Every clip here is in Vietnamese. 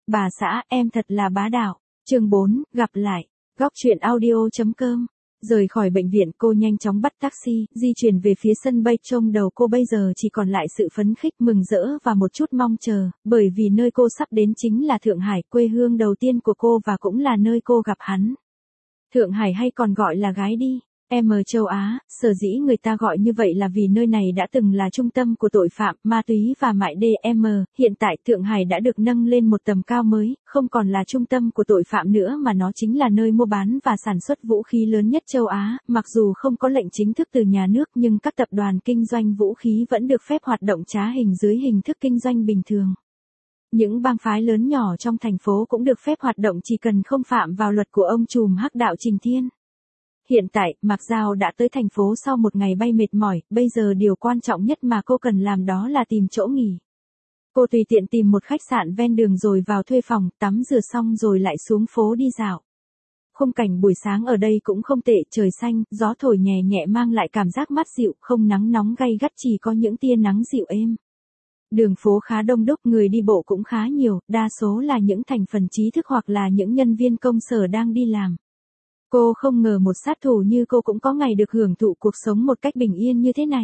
bà xã, em thật là bá đạo. Chương 4, gặp lại. Góc truyện audio.com. Rời khỏi bệnh viện, cô nhanh chóng bắt taxi, di chuyển về phía sân bay. Trong đầu cô bây giờ chỉ còn lại sự phấn khích, mừng rỡ và một chút mong chờ, bởi vì nơi cô sắp đến chính là Thượng Hải, quê hương đầu tiên của cô và cũng là nơi cô gặp hắn. Thượng Hải hay còn gọi là gái đi. Châu Á, sở dĩ người ta gọi như vậy là vì nơi này đã từng là trung tâm của tội phạm, ma túy và mại DM, hiện tại Thượng Hải đã được nâng lên một tầm cao mới, không còn là trung tâm của tội phạm nữa mà nó chính là nơi mua bán và sản xuất vũ khí lớn nhất châu Á, mặc dù không có lệnh chính thức từ nhà nước nhưng các tập đoàn kinh doanh vũ khí vẫn được phép hoạt động trá hình dưới hình thức kinh doanh bình thường. Những bang phái lớn nhỏ trong thành phố cũng được phép hoạt động chỉ cần không phạm vào luật của ông trùm hắc đạo Trình Thiên. Hiện tại, Mạc Giao đã tới thành phố sau một ngày bay mệt mỏi, bây giờ điều quan trọng nhất mà cô cần làm đó là tìm chỗ nghỉ. Cô tùy tiện tìm một khách sạn ven đường rồi vào thuê phòng, tắm rửa xong rồi lại xuống phố đi dạo. Khung cảnh buổi sáng ở đây cũng không tệ, trời xanh, gió thổi nhẹ nhẹ mang lại cảm giác mát dịu, không nắng nóng gay gắt, chỉ có những tia nắng dịu êm. Đường phố khá đông đúc, người đi bộ cũng khá nhiều, đa số là những thành phần trí thức hoặc là những nhân viên công sở đang đi làm. Cô không ngờ một sát thủ như cô cũng có ngày được hưởng thụ cuộc sống một cách bình yên như thế này.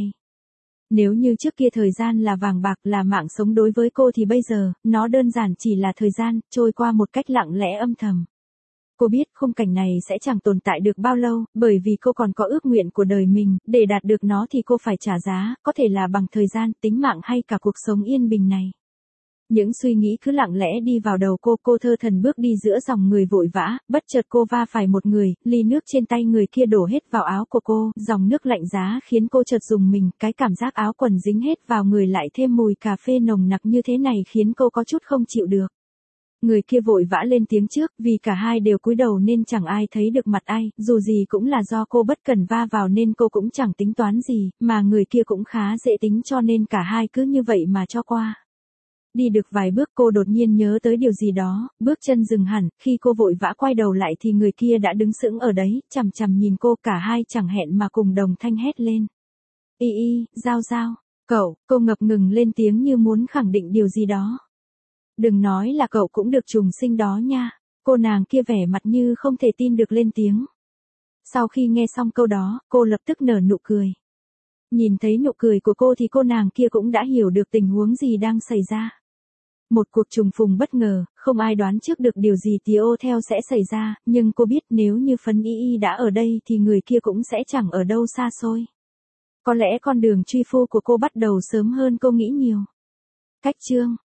Nếu như trước kia thời gian là vàng bạc, là mạng sống đối với cô thì bây giờ, nó đơn giản chỉ là thời gian, trôi qua một cách lặng lẽ âm thầm. Cô biết khung cảnh này sẽ chẳng tồn tại được bao lâu, bởi vì cô còn có ước nguyện của đời mình, để đạt được nó thì cô phải trả giá, có thể là bằng thời gian, tính mạng hay cả cuộc sống yên bình này. Những suy nghĩ cứ lặng lẽ đi vào đầu cô thơ thần bước đi giữa dòng người vội vã, bất chợt cô va phải một người, ly nước trên tay người kia đổ hết vào áo của cô, dòng nước lạnh giá khiến cô chợt rùng mình, cái cảm giác áo quần dính hết vào người lại thêm mùi cà phê nồng nặc như thế này khiến cô có chút không chịu được. Người kia vội vã lên tiếng trước, vì cả hai đều cúi đầu nên chẳng ai thấy được mặt ai, dù gì cũng là do cô bất cẩn va vào nên cô cũng chẳng tính toán gì, mà người kia cũng khá dễ tính cho nên cả hai cứ như vậy mà cho qua. Đi được vài bước cô đột nhiên nhớ tới điều gì đó, bước chân dừng hẳn, khi cô vội vã quay đầu lại thì người kia đã đứng sững ở đấy, chằm chằm nhìn cô, cả hai chẳng hẹn mà cùng đồng thanh hét lên. Giao, cậu, cô ngập ngừng lên tiếng như muốn khẳng định điều gì đó. Đừng nói là cậu cũng được trùng sinh đó nha, cô nàng kia vẻ mặt như không thể tin được lên tiếng. Sau khi nghe xong câu đó, cô lập tức nở nụ cười. Nhìn thấy nụ cười của cô thì cô nàng kia cũng đã hiểu được tình huống gì đang xảy ra. Một cuộc trùng phùng bất ngờ, không ai đoán trước được điều gì tiếp theo sẽ xảy ra, nhưng cô biết nếu như Phấn Y đã ở đây thì người kia cũng sẽ chẳng ở đâu xa xôi. Có lẽ con đường truy phu của cô bắt đầu sớm hơn cô nghĩ nhiều. Cách chương